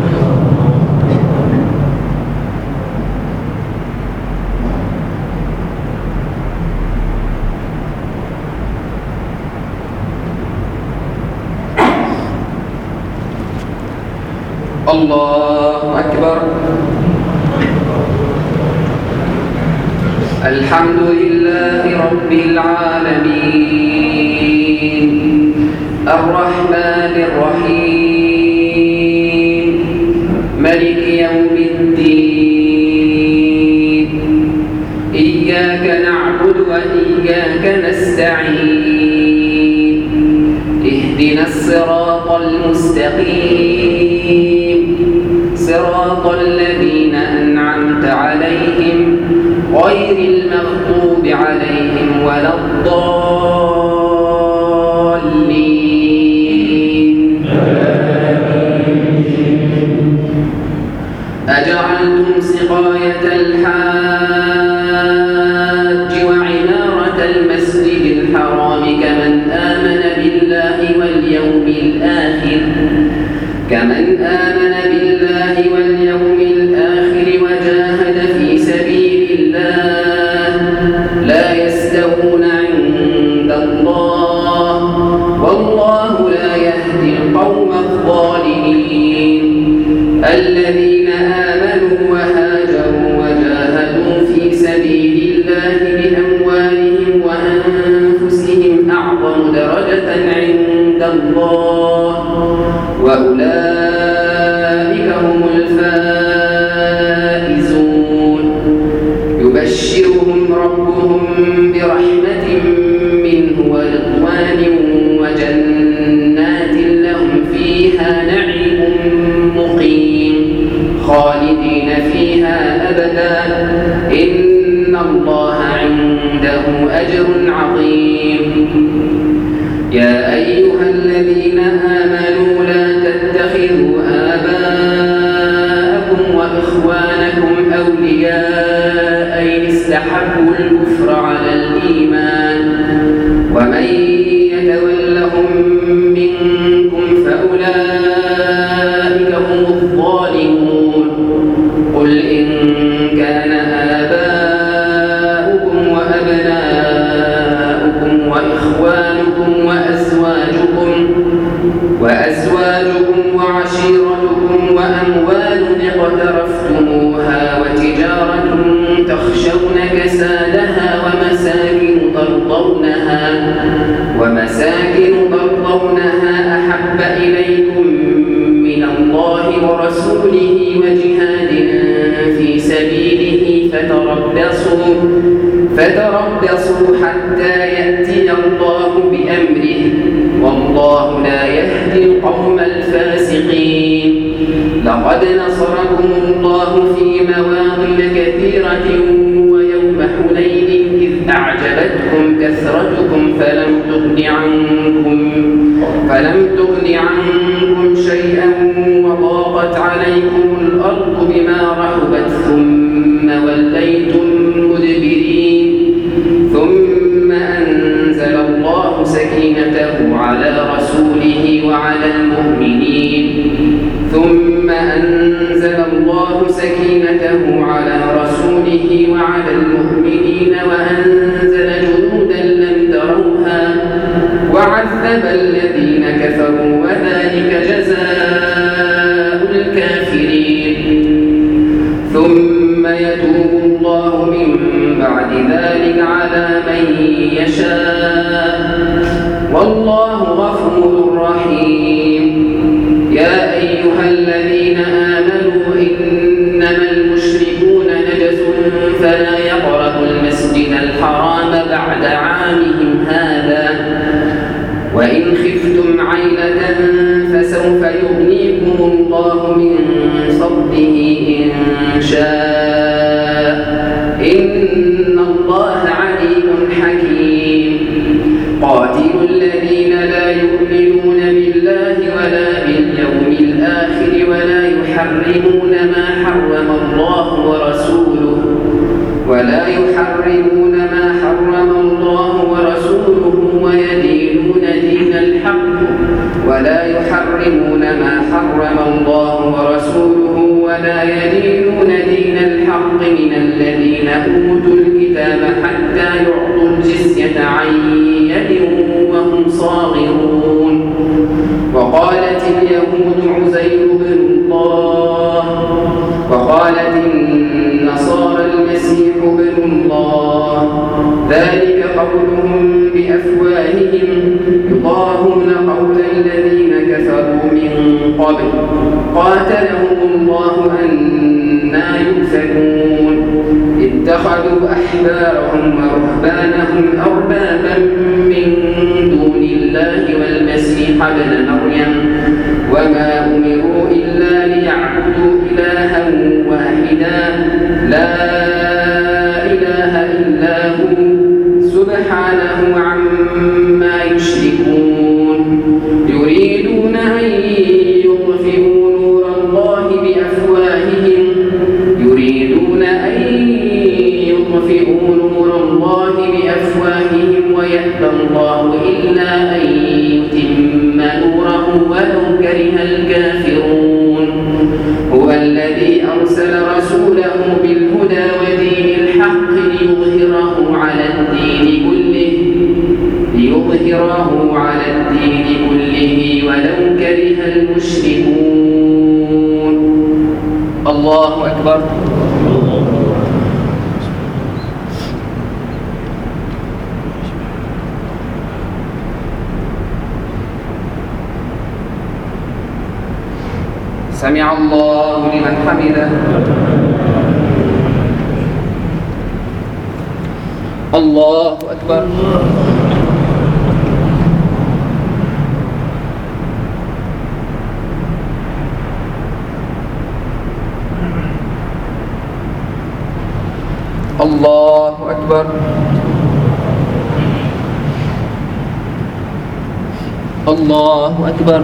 الله أكبر الحمد لله رب العالمين الرحمن الرحيم ملك يوم الدين إياك نعبد وإياك نستعين اهدنا الصراط المستقيم صراط الذين أنعمت عليهم غير المغضوب عليهم ولا الضالين أجعلتم سقاية الحاج وعمارة المسجد الحرام كمن آمن بالله واليوم الآخر وجاهد في سبيل الله لا يستوون عند الذين آمنوا وهاجروا وجاهدوا في سبيل الله بأموالهم وأنفسهم أعظم درجة عند الله وأولئك هم الفائزون يبشرهم ربهم برحمة منه ورضوان وجنات لهم فيها نعيم مقيم خالدين فيها أبدا إن الله عنده أجر عظيم يا أيها الذين آمنوا لا تتخذوا آباءكم وإخوانكم أولياء إن استحبوا الكفر على الإيمان ومن يتولهم منكم فأولئك هم الظالمون قل إن كان آباؤكم وأبناؤكم وإخوانكم وأزواجكم وعشيرتكم وأموال اقترفتموها وتجارة تخشون كسادها ومساكن ترضونها أحب إليكم من الله ورسوله وجهاد في سبيله فتربصوا حتى يأتي الله بأمره والله لا يهدي القوم الفاسقين لقد نصركم الله في مواطن كثيرة ويوم حنين إذ أعجبتكم كثرتكم فلم تغن عنكم شيئا وضاقت عليكم الأرض بما رحبت ثم وليتم مدبرين ثم أنزل الله سكينته على رسوله وعلى المؤمنين وأنزل جنودا لم تروها وعذب الذين كفروا وذلك جزاء الكافرين ثم يتوب الله من بعد ذلك على من يشاء والله غفور رحيم يا أيها الذين آمنوا إنما المشركون نجس فلا يقربوا المسجد الحرام بعد عامهم هذا وإن خفتم عيلة فسوف يغنيكم الله من فضله إن شاء إن الله عليم حكيم قاتلوا الذين لا يؤمنون بالله ولا باليوم الآخر ولا يحرمون ما حرم الله ورسوله ولا يدينون دين الحق من الذين أوتوا الكتاب حتى يعطوا الجزية عن يد وهم صاغرون وقالت اليهود عزير بن الله وقالت النصارى المسيح بن الله ذلك قولهم بأفواههم يضاهون قول الذين كفروا من قبل قاتلهم الله أنى يؤفكون اتخذوا أحبارهم ورهبانهم أربابا من دون الله والمسيح ابن مريم وما أمروا إلا ليعبدوا إلها واحدا لا إله إلا هو سبحانه عما يشركون يريدون أن يطفئوا نور الله بأفواههم ويأبى الله إلا أن يتم نوره ولو كره الكافرون هو الذي أرسل رسوله بالهدى ودين الحق ليظهره على الدين كله ولو كره المشركون الله أكبر. سمع الله لمن حمده. الله أكبر. الله أكبر. الله أكبر.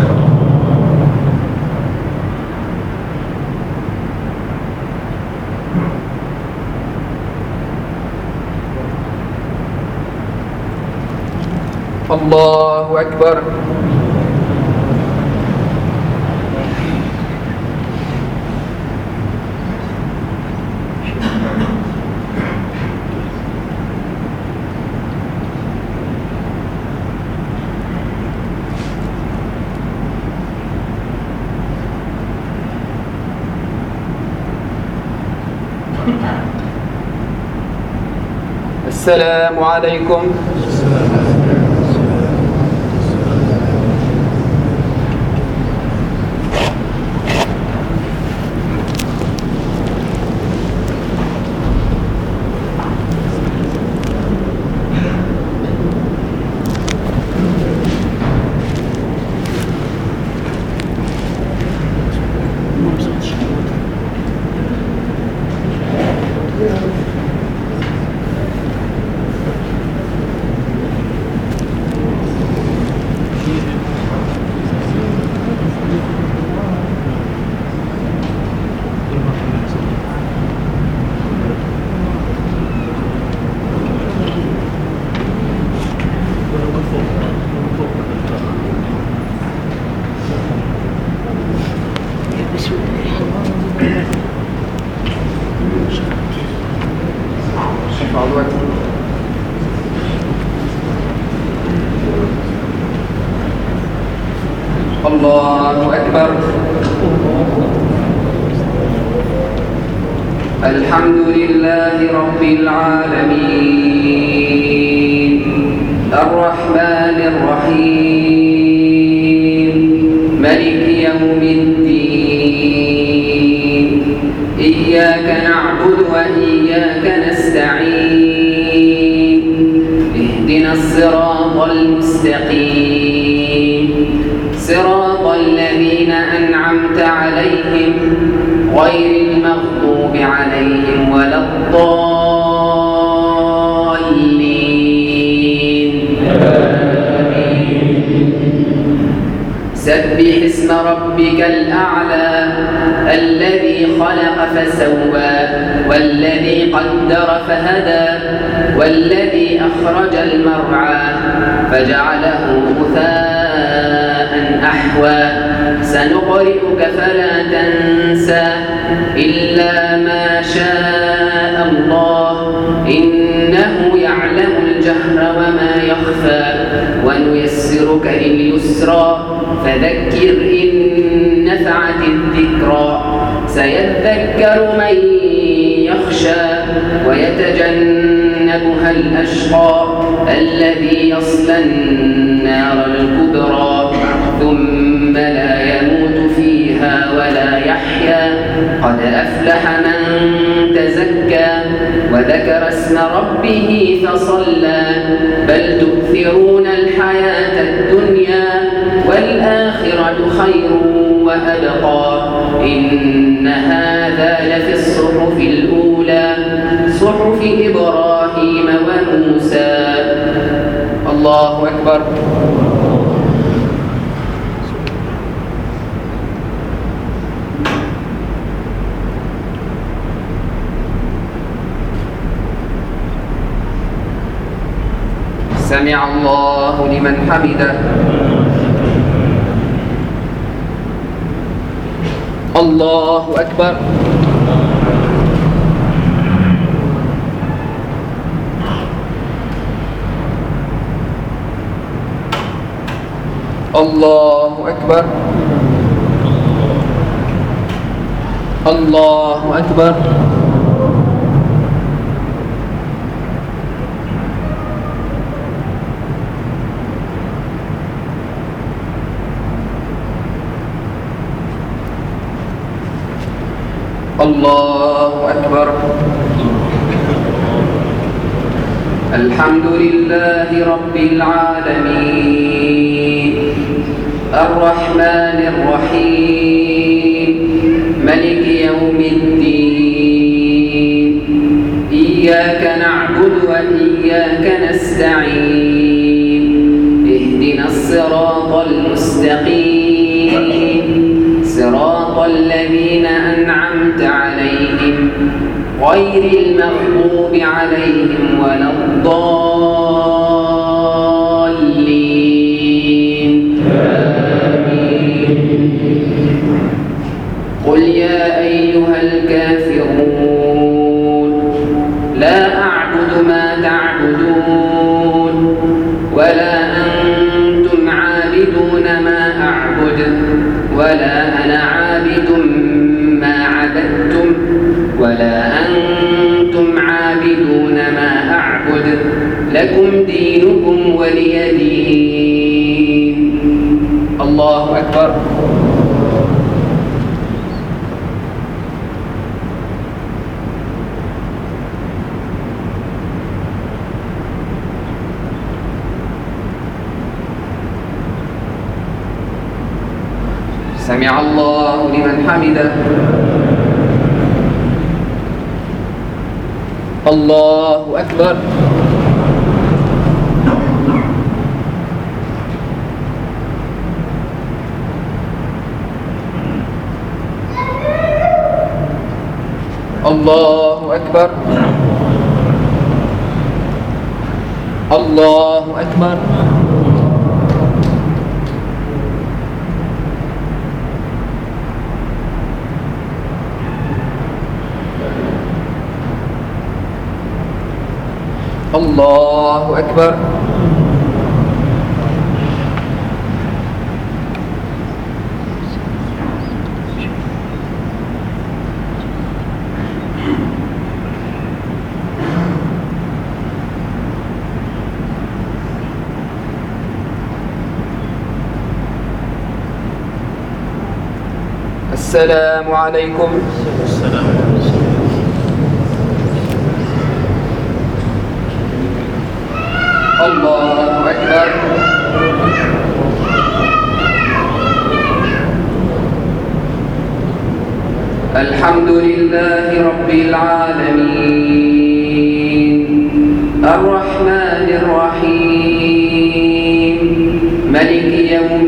الله أكبر. السلام عليكم. الله أكبر. الحمد لله رب العالمين الرحمن الرحيم ملك يوم الدين إياك نعبد وإياك نستعين اهدنا الصراط المستقيم صراط الذين أنعمت عليهم غير المغضوب عليهم ولا الضالين. سبح اسم ربك الأعلى الذي خلق فسوى والذي قدر فهدى والذي أخرج المرعى فجعله غثاء أحوى سنقرئك فلا تنسى إلا ما شاء الله إنه يعلم الجهر وما يخفى ونيسرك لليسرى فذكر إن نفعت الذكرى سيذكر من يخشى ويتجنبها الأشقى الذي يصلى النار الكبرى ثم لا يموت فيها ولا يحيا قد أفلح من تزكى وذكر اسم ربه فصلى بل تؤثرون الحياة الدنيا والآخرة خير وأبقى إن هذا لفي الصحف الأولى صحف إبراهيم وموسى. الله أكبر. سمع الله لمن حمده. الله أكبر. الله أكبر. الله أكبر. الله أكبر. الحمد لله رب العالمين الرحمن الرحيم ملك يوم الدين إياك نعبد وإياك نستعين اهدنا الصراط المستقيم صراط الذين أنعمت عليهم غير المغضوب عليهم ولا الضالين آمين. قل يا أيها الكافرون لا أعبد ما تعبدون ولا أنتم عابدون ما أعبد ولا أنا عابد ما عبدتم ولا أنتم عابدون ما أعبد لكم دينكم ولي دين. الله أكبر. سمع الله لمن حمده. الله أكبر. الله أكبر. الله أكبر. الله أكبر. السلام عليكم. السلام الله أكبر. الحمد لله رب العالمين الرحمن الرحيم ملك يوم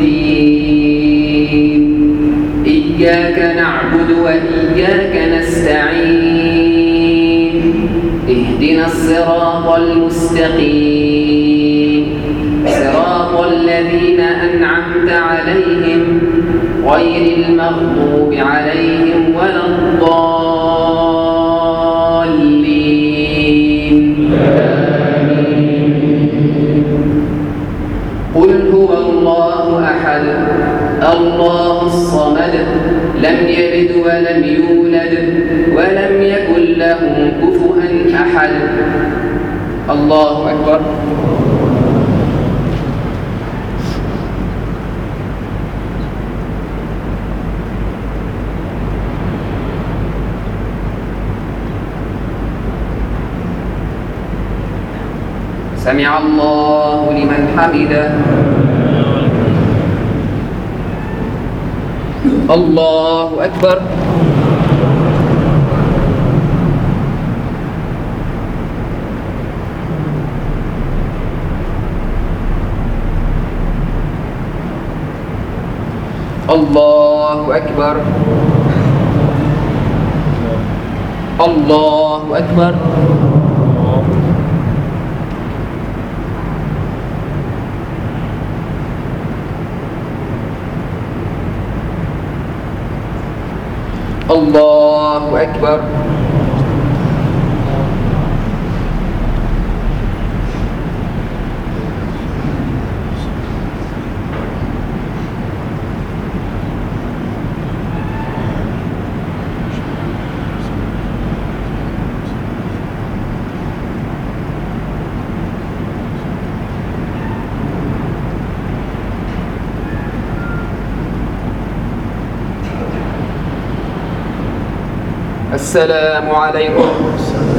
الدين إياك نعبد وإياك نستعين اهدنا الصراط المستقيم صراط الذين أنعمت عليهم غير المغضوب عليهم ولا الضالين آمين. قل هو الله أحد الله الصمد لم يلد ولم يولد ولم يكن له كفوا أحد. الله أكبر. سمع الله لمن حمده. الله أكبر. الله أكبر. الله أكبر. الله أكبر. السلام عليكم.